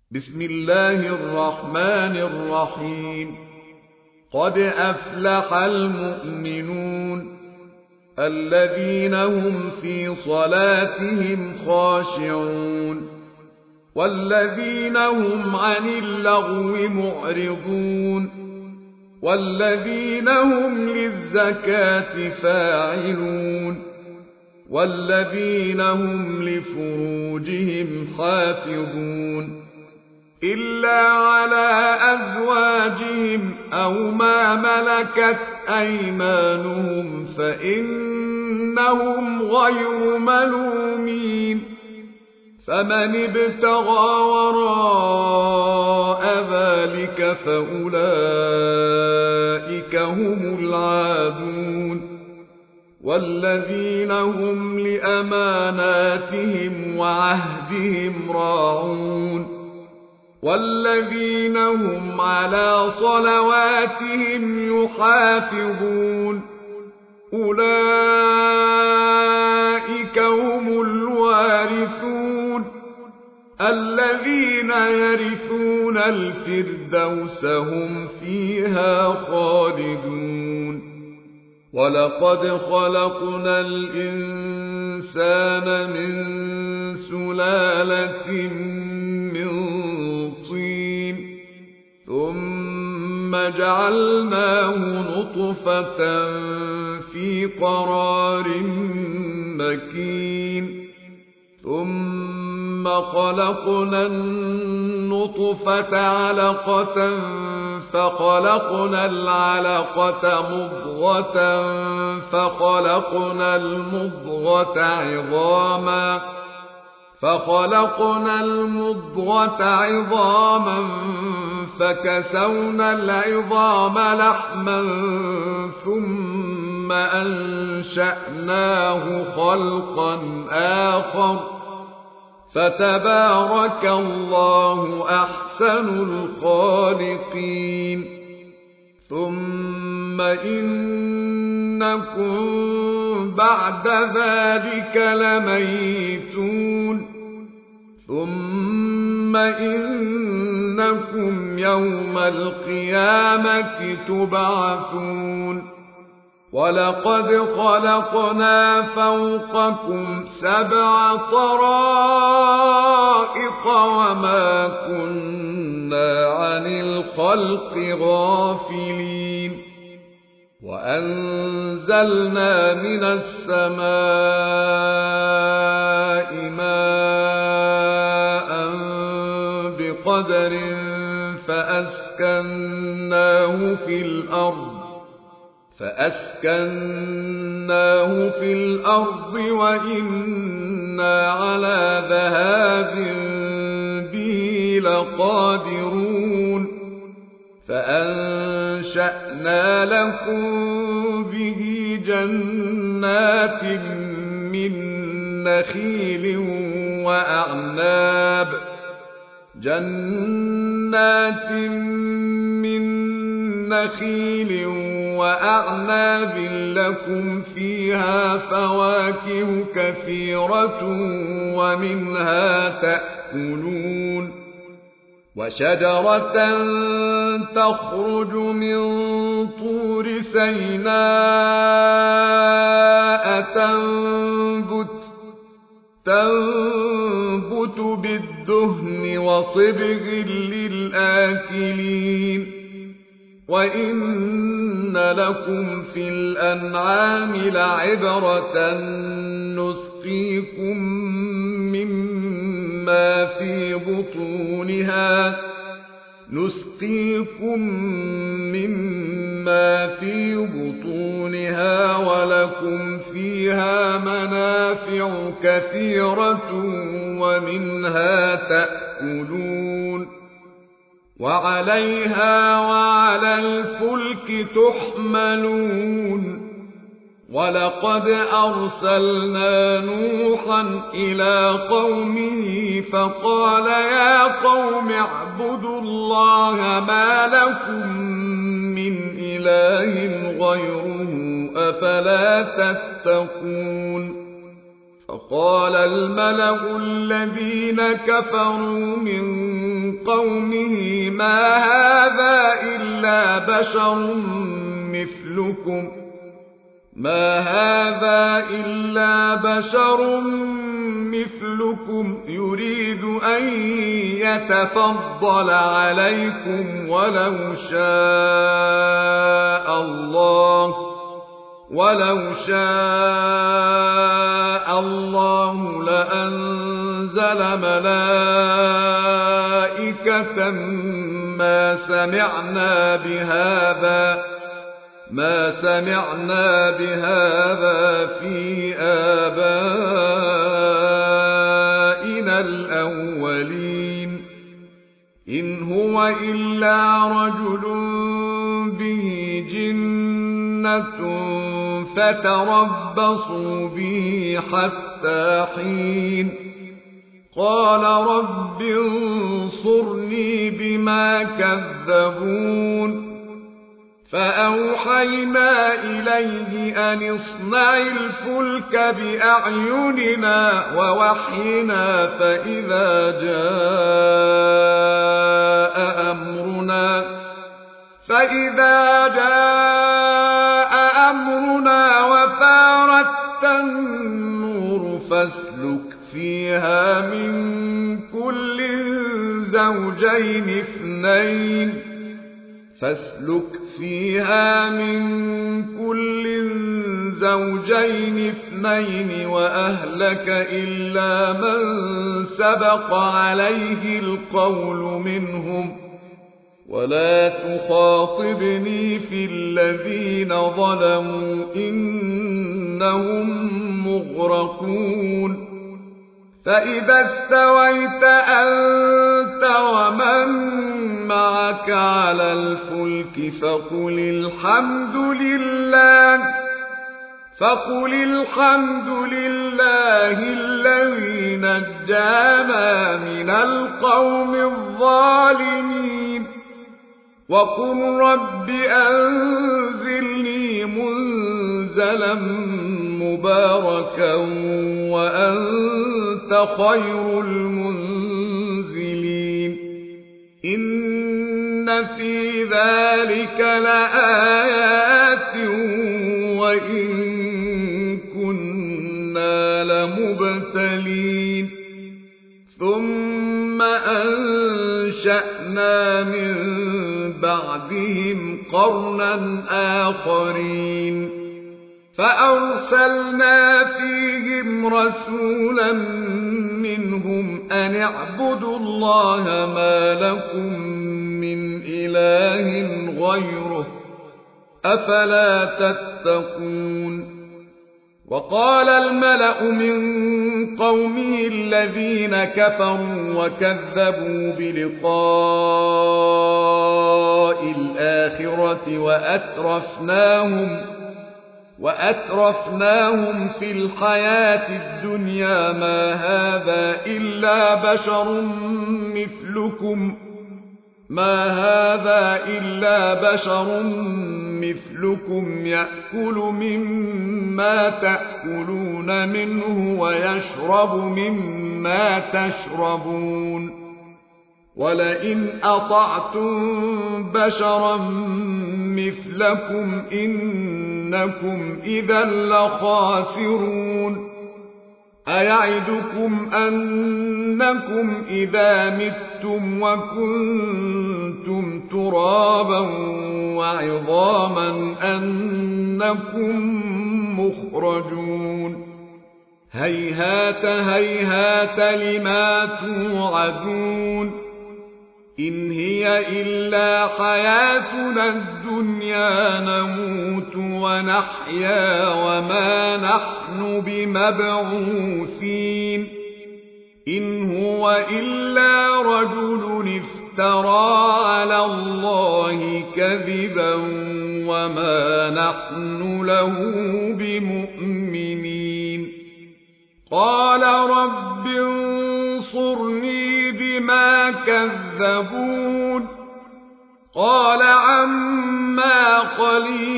بسم الله الرحمن الرحيم. قد أفلح المؤمنون الذين هم في صلاتهم خاشعون والذين هم عن اللغو معرضون والذين هم للزكاة فاعلون والذين هم لفروجهم حافظون إلا على أزواجهم أو ما ملكت أيمانهم فإنهم غير ملومين. فمن ابتغى وراء ذلك فأولئك هم العادون والذين هم لأماناتهم وعهدهم راعون والذين هم على صلواتهم يحافظون أولئك هم الوارثون الذين يرثون الفردوس هم فيها خالدون. ولقد خلقنا الإنسان من سلالة من طين ثم جعلناه نطفة في قرار مكين ثم خلقنا النطفة علقة فخلقنا العلقة مضغة فخلقنا المضغة عظاما فكسونا العظام لحما ثم أنشأناه خلقا آخر فتبارك الله أحسن الخالقين. ثم إنكم بعد ذلك لميتون ثم إنكم يوم القيامة تبعثون. ولقد خلقنا فوقكم 7 طرائق وما كنا عن الخلق غافلين. وأنزلنا من السماء ماء بقدر فأسكناه في الأرض وإنا على ذهاب به لقادرون. فأنشأنا لكم به جنات من نخيل وأعناب لكم فيها فواكه كثيرة ومنها تأكلون. وشجرة تخرج من طور سيناء تنبت بالدهن وصبغ للآكلين. وإن لكم في الأنعام لعبرة نسقيكم مما في بطونها ولكم فيها منافع كثيرة ومنها تأكلون وعليها وعلى الفلك تحملون. ولقد أرسلنا نوحا إلى قومه فقال يا قوم اعبدوا الله ما لكم من إله غيره أفلا تتقون. فقال الملأ الذين كفروا من بشر مثلكم ما هذا إلا بشر مثلكم يريد أن يتفضل عليكم ولو شاء الله لأنزل ملائكة ما سمعنا بهذا في آبائنا الأولين إن هو إلا رجل به جنة فتربصوا به حتى حين قال رب انصرني بما كذبون فأوحينا إليه أن اصنع الفلك بأعيننا ووحينا فإذا جاء أمرنا وفارت النور فاسلك فيها من كل زوجين اثنين وأهلك إلا من سبق عليه القول منهم ولا تخاطبني في الذين ظلموا إنهم مغرقون فإذا استويت أنت ومن معك على الفلك فقل الحمد لله الذي نجانا من القوم الظالمين وقل رب أنزلني منزلا مباركا وأنت خير المنزلين إن في ذلك لآيات وإن كنا لمبتلين ثم أنشأنا من بعدهم قرنا آخرين فأرسلنا فيهم رسولا منهم أن اعبدوا الله ما لكم من إله غيره أفلا تتقون وقال الملأ من قومه الذين كفروا وكذبوا بلقاء الآخرة وأترفناهم في الحياة الدنيا ما هذا إلا بشر مثلكم يأكل مما تأكلون منه ويشرب مما تشربون ولئن أطعتم بشرا مثلكم إنكم إذا لخاسرون أيعدكم أنكم إذا متم وكنتم ترابا وعظاما أنكم مخرجون هيهات هيهات لما توعدون إن هي إلا حياتنا الدنيا نموت ونحيا وما نحن بمبعوثين إن هو إلا رجل افترى على الله كذبا وما نحن له بمؤمنين قال رب انصرني بما كذبون قال عما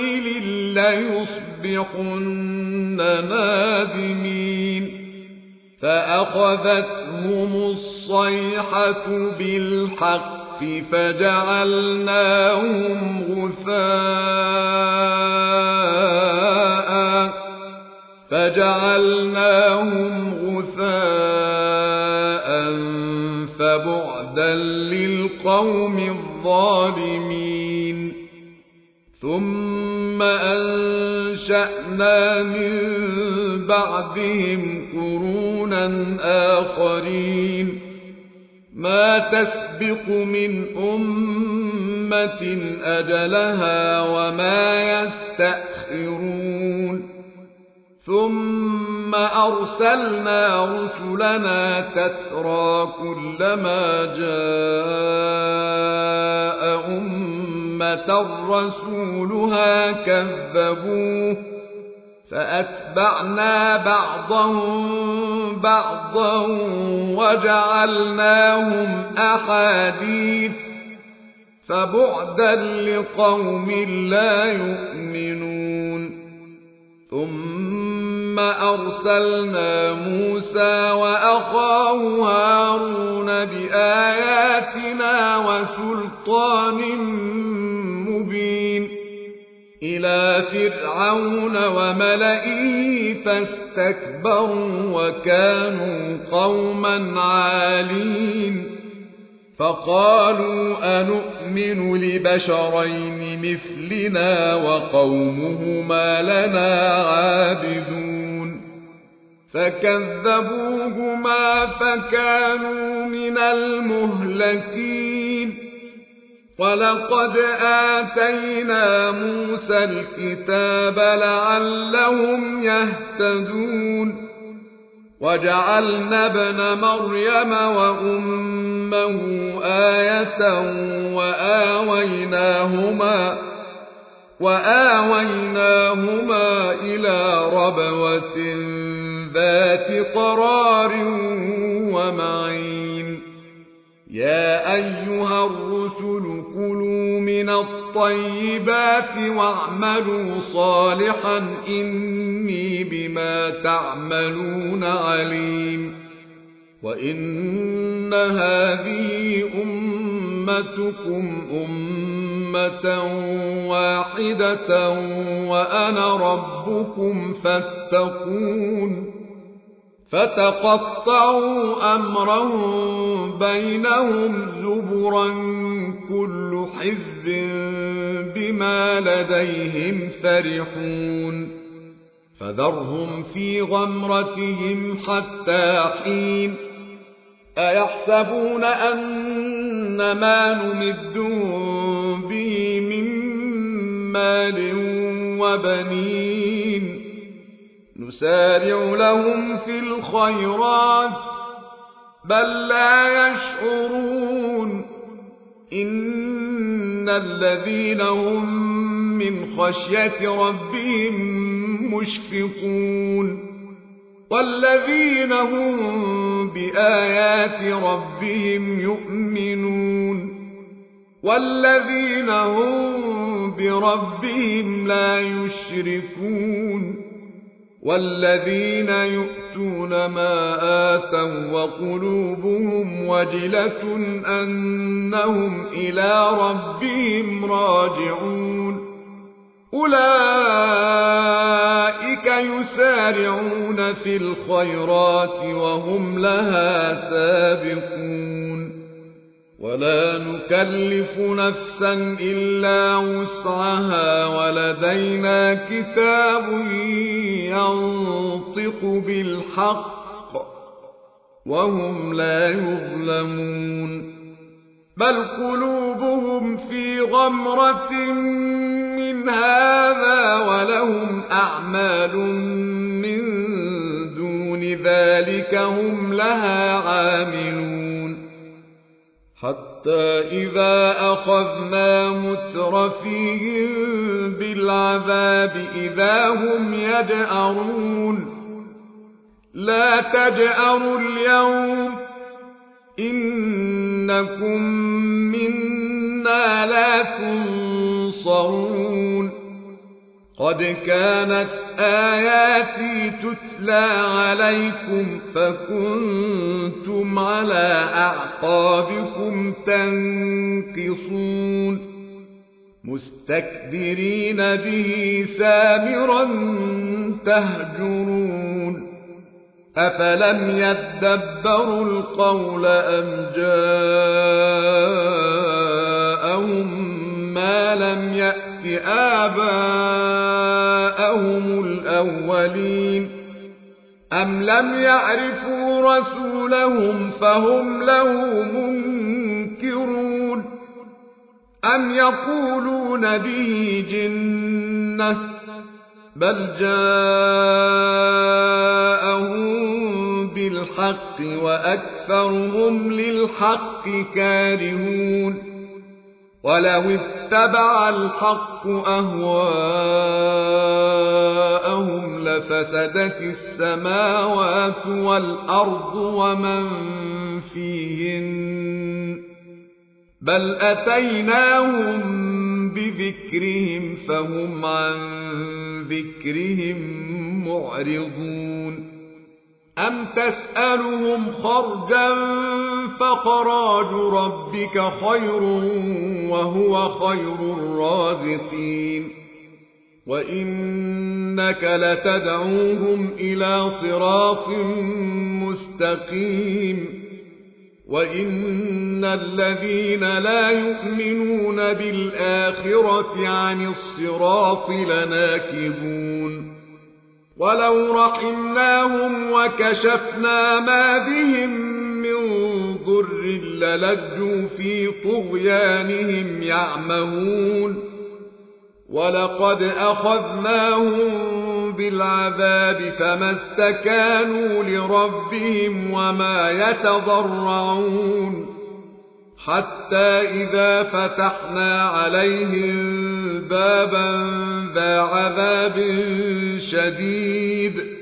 قليل ليصبحن نادمين فأخذتهم الصيحة بالحق فجعلناهم غثاء فبعدا للقوم الظالمين ثم أنشأنا من بعدهم قرونا آخرين ما تسبق من أمة أجلها وما يستأخرون ثم أرسلنا رسلنا تترى كلما جاء أمة رسولها كذبوه فأتبعنا بعضهم بعضا وجعلناهم أحاديث فبعدا لقوم لا يؤمنون ثم أرسلنا موسى وأخاه هارون بآياتنا وسلطان مبين إلى فرعون وملئه فاستكبروا وكانوا قوما عالين فقالوا أنؤمن لبشرين مثلنا وقومهما لنا عابدون فكذبوهما فكانوا من المهلكين ولقد آتينا موسى الكتاب لعلهم يهتدون وجعلنا ابن مريم وأمه آية وآويناهما إلى ربوة ذات قرار ومعين يا أيها الرسل كلوا من الطيبات واعملوا صالحا إني بما تعملون عليم وإن هذه أمتكم أمة واحدة وأنا ربكم فاتقون فتقطعوا أمرهم بينهم زبرا كل حزب بما لديهم فرحون فذرهم في غمرتهم حتى حين أيحسبون أن ما نمدهم به من مال وبنين نسارع لهم في الخيرات بل لا يشعرون إن الذين هم من خشية ربهم مشفقون والذين هم بآيات ربهم يؤمنون والذين هم بربهم لا يشركون والذين يؤتون ما آتوا وقلوبهم وجلة أنهم إلى ربهم راجعون أولئك يسارعون في الخيرات وهم لها سابقون ولا نكلف نفسا إلا وسعها ولدينا كتاب ينطق بالحق وهم لا يظلمون بل قلوبهم في غمرة من هذا ولهم أعمال من دون ذلك هم لها عاملون حتى إذا أخذنا مترفيهم بالعذاب إذا هم يجأرون لا تجأروا اليوم إنكم منا لا تنصرون قد كانت آياتي تتلى عليكم فكنتم على أعقابكم تنكصون مستكبرين به سامرا تهجرون أفلم يدبروا القول أم جاءهم ما لم يأت آباءهم الأولين أم لم يعرفوا رسولهم فهم له منكرون أم يقولون به جنة بل جاءهم بالحق وأكثرهم للحق كارهون ولو اتبع الحق أهواءهم لفسدت السماوات والأرض ومن فيهن بل أتيناهم بذكرهم فهم عن ذكرهم معرضون أم تسألهم خرجا فخراج ربك خير وهو خير الرازقين وإنك لتدعوهم إلى صراط مستقيم وإن الذين لا يؤمنون بالآخرة عن الصراط لناكبون ولو رحمناهم وكشفنا ما بهم من ضر للجوا في طغيانهم يعمهون ولقد أخذناهم بالعذاب فما استكانوا لربهم وما يتضرعون حتى إذا فتحنا عليهم بابا ذا عذاب شديد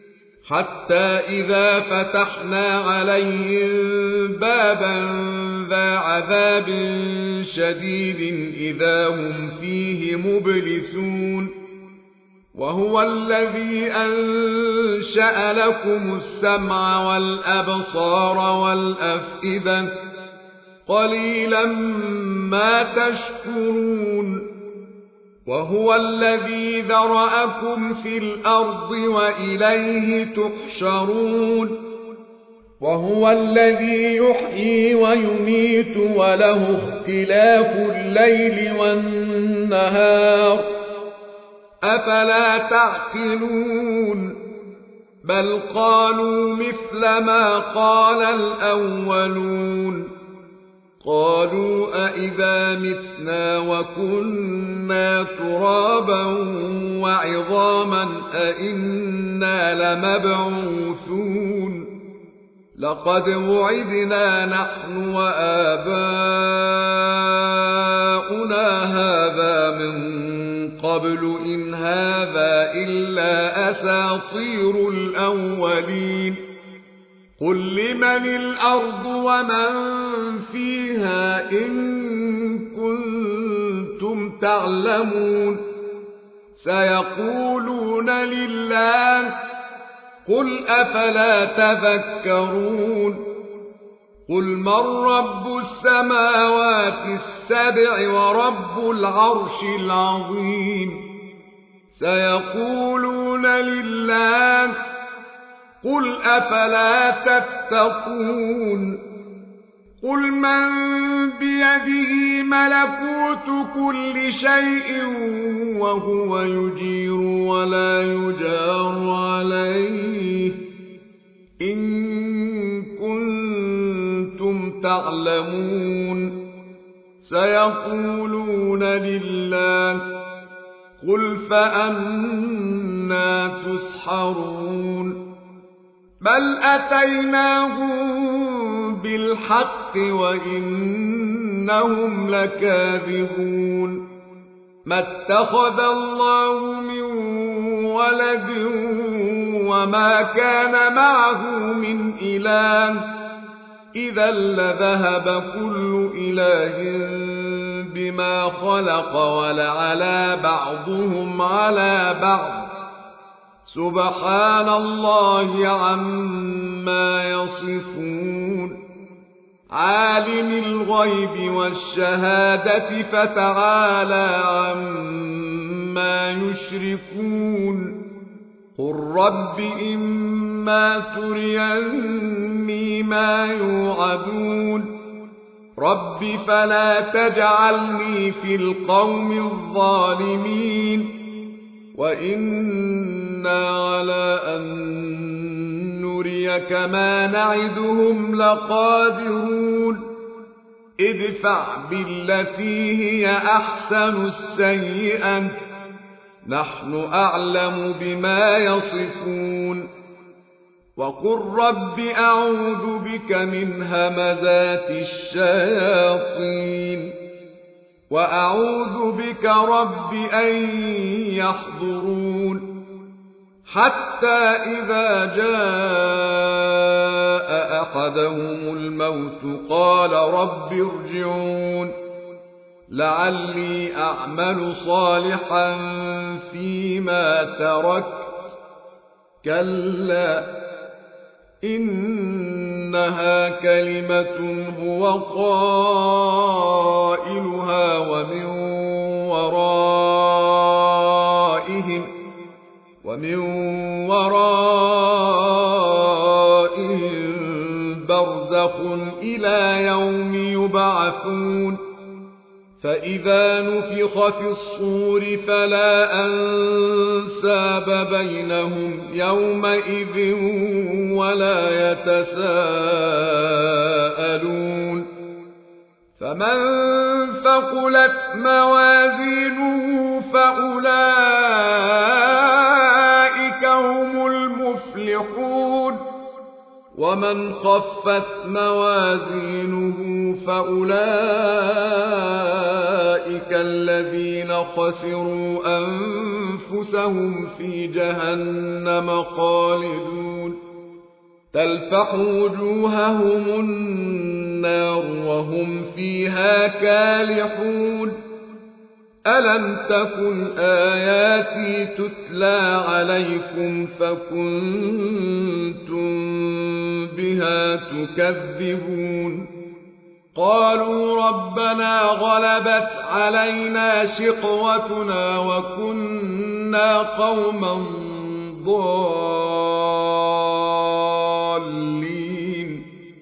إذا هم فيه مبلسون وهو الذي أنشأ لكم السمع والأبصار والأفئدة قليلا ما تشكرون وهو الذي ذرأكم في الأرض وإليه تحشرون وهو الذي يحيي ويميت وله اختلاف الليل والنهار أفلا تعقلون بل قالوا مثل ما قال الأولون قالوا أئذا متنا وكنا ترابا وعظاما أئنا لمبعوثون لقد وعدنا نحن وآباؤنا هذا من قبل إن هذا إلا أساطير الأولين قل لمن الأرض ومن فيها إن كنتم تعلمون سيقولون لله قل أفلا تذكرون قل من رب السماوات السبع ورب العرش العظيم سيقولون لله قل أفلا تتقون قل من بيده ملكوت كل شيء وهو يجير ولا يجار عليه إن كنتم تعلمون سيقولون لله قل فأنا تسحرون بل أتيناهم بالحق وإنهم لكاذبون ما اتخذ الله من ولد وما كان معه من إله إذا لذهب كل إله بما خلق ولعلى بعضهم على بعض سبحان الله عما يصفون عالم الغيب والشهادة فتعالى عما يشركون قل رب إما تريني ما يوعدون رب فلا تجعلني في القوم الظالمين وإنا على أن نريك ما نعدهم لقادرون ادفع بالتي هي أحسن السيئة نحن أعلم بما يصفون وقل رب أعوذ بك من همزات الشياطين وأعوذ بك رب أن يحضرون حتى إذا جاء أحدهم الموت قال رب ارجعون لعلي أعمل صالحا فيما تركت كلا إنها كلمة هو قائلها ومن ورائهم برزخ إلى يوم يبعثون فإذا نفخ في الصور فلا أنساب بينهم يومئذ ولا يتساءلون فمن ثقلت موازينه فأولئك هم المفلحون ومن خفت موازينه فأولئك الذين خسروا أنفسهم في جهنم خالدون تلفح وجوههم النار وهم فيها كالحون ألم تكن آياتي تتلى عليكم فكنتم بها تكذبون قالوا ربنا غلبت علينا شقوتنا وكنا قوما ضالين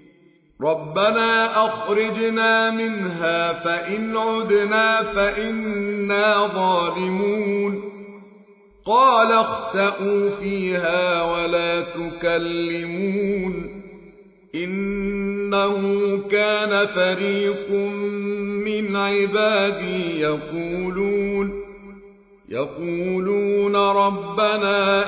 ربنا أخرجنا منها فإن عدنا فإنا ظالمون قال اخسئوا فيها ولا تكلمون إنه كان فريق من عبادي يقولون ربنا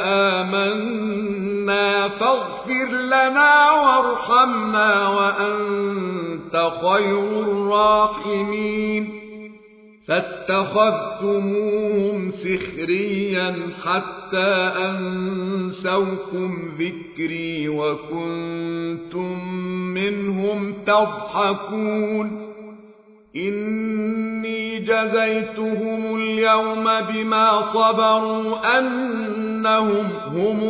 آمنا فاغفر لنا وارحمنا وأنت خير الراحمين فاتخذتموهم سخريا حتى أنسوكم ذكري وكنتم منهم تضحكون إني جزيتهم اليوم بما صبروا أنهم هم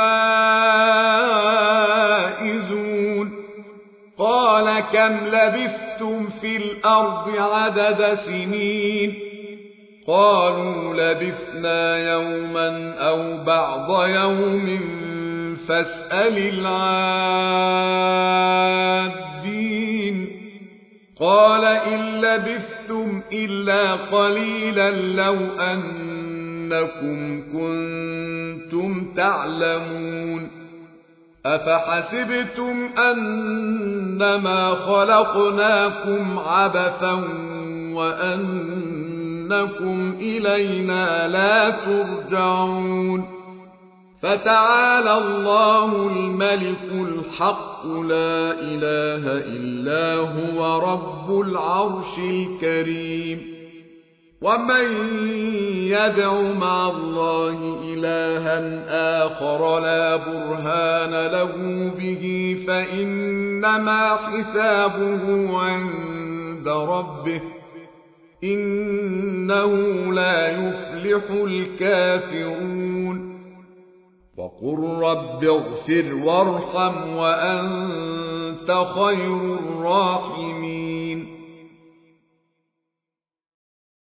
الفائزون قال كم لبثتم في الأرض عدد سنين قالوا لبثنا يوما أو بعض يوم فاسأل العادين قال إن لبثتم إلا قليلا لو أنكم كنتم تعلمون أفحسبتم أنما خلقناكم عبثا وأنكم إلينا لا ترجعون فتعالى الله الملك الحق لا إله إلا هو رب العرش الكريم ومن يدع مع الله إلها آخر لا برهان له به فإنما حسابه عند ربه إنه لا يفلح الكافرون وقل رب اغفر وارحم وأنت خير الراحمين